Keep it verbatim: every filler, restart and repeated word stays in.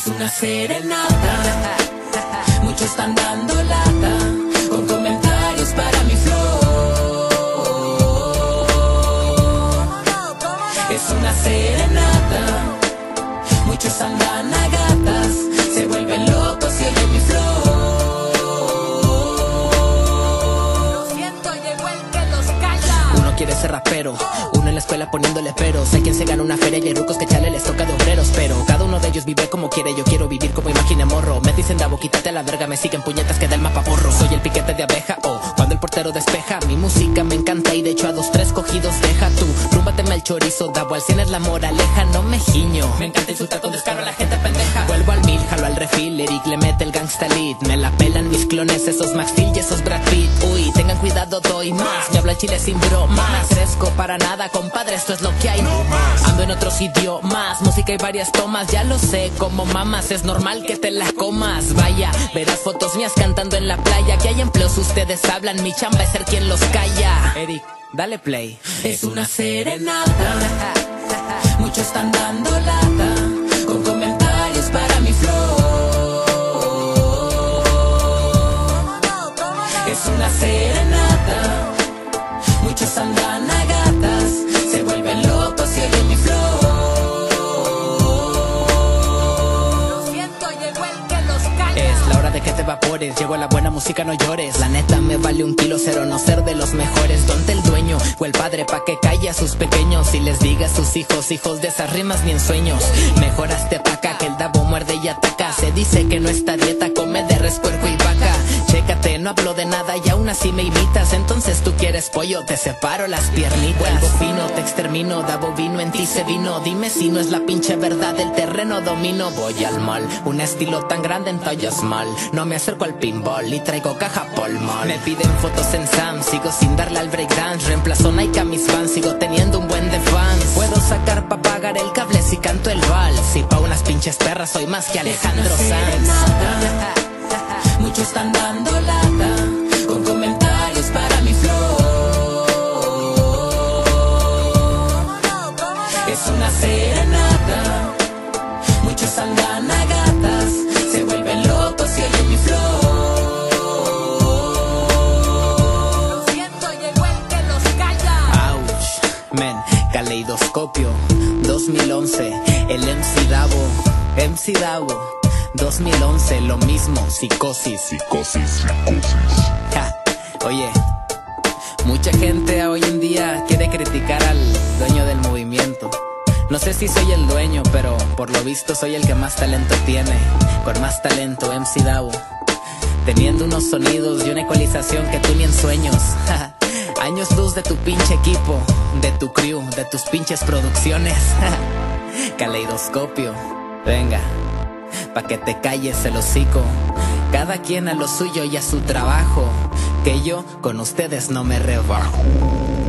Es una serenata, muchos están dando lata, con comentarios para mi flow. Es una serenata, muchos andan a gatas, se vuelven locos y oyen mi flow. Lo siento, llegó el que los calla. Uno quiere ser rapero, uno en la escuela poniéndole peros. Hay quien se gana una feria y hay rucos que chale les toca de obreros. Pero cada uno de ellos vive como quiere, yo quiero vivir como imagina morro. Me dicen Davo, quítate a la verga, me siguen puñetas que da el mapa borro. Soy el piquete de abeja, oh, cuando el portero despeja. Mi música me encanta y de hecho a dos, tres cogidos deja tú. Rúmbateme el chorizo, Davo, al cien es la moraleja, no me giño. Me encanta insultar con descaro a la gente pendeja. Vuelvo al mil, jalo al refil, Eric le mete el gangsta lead. Me la pelan mis clones, esos Max Steel y esos Brad Pitt. Uy, tengan cuidado, doy más, me habla el chile sin broma. No crezco para nada, compadre, esto es lo que hay. No más. Ando en otros idiomas, música y varias tomas, ya lo sé, como mamas, es normal que te la comas. Vaya, verás fotos mías cantando en la playa. Que hay empleos, ustedes hablan, mi chamba es ser quien los calla. Eric, dale play. Es una serenata, muchos están dando lata, con comentarios para mi flow. Es una serenata, muchos andan a gatas, se vuelven locos y oyen mi flow. Lo siento, llegó el que los calla. Es la hora de que te evapores, llegó la buena música, no llores. La neta me vale un kilo cero no ser de los mejores. Donde el dueño o el padre pa' que calle a sus pequeños y les diga a sus hijos, hijos de esas rimas ni en sueños. Mejoraste pa' acá que el Davo muerde y ataca. Se dice que no está dieta, come de res, puerco y vaca. Chécate, no hablo de nada y aún así me imitas. Entonces tú quieres pollo, te separo las piernitas. Vuelvo fino, te extermino, Davo vino, en ti se vino. Dime si no es la pinche verdad, el terreno domino. Voy al mal, un estilo tan grande en tallas mal. No me acerco al pinball y traigo caja polmol. Me piden fotos en Sam, sigo sin darle al breakdance. Reemplazo Nike a mis fans, sigo teniendo un buen de fans. Puedo sacar pa' pagar el cable si canto el vals. Y pa' unas pinches perras soy más que Alejandro Sanz. Muchos están dando lata, con comentarios para mi flow. Es una serenata, muchos andan a gatas, se vuelven locos y oyen mi flow. Lo siento, llegó el que los calla. Ouch, men, Caleidoscopio, dos mil once, el M C Davo, M C Davo, dos mil once, lo mismo, psicosis. Psicosis, psicosis. Ja, oye, mucha gente hoy en día quiere criticar al dueño del movimiento. No sé si soy el dueño, pero por lo visto soy el que más talento tiene. Con más talento, M C Davo, teniendo unos sonidos y una ecualización que tú ni en sueños. Años luz de tu pinche equipo, de tu crew, de tus pinches producciones. Caleidoscopio, venga, pa' que te calles el hocico. Cada quien a lo suyo y a su trabajo, que yo con ustedes no me rebajo.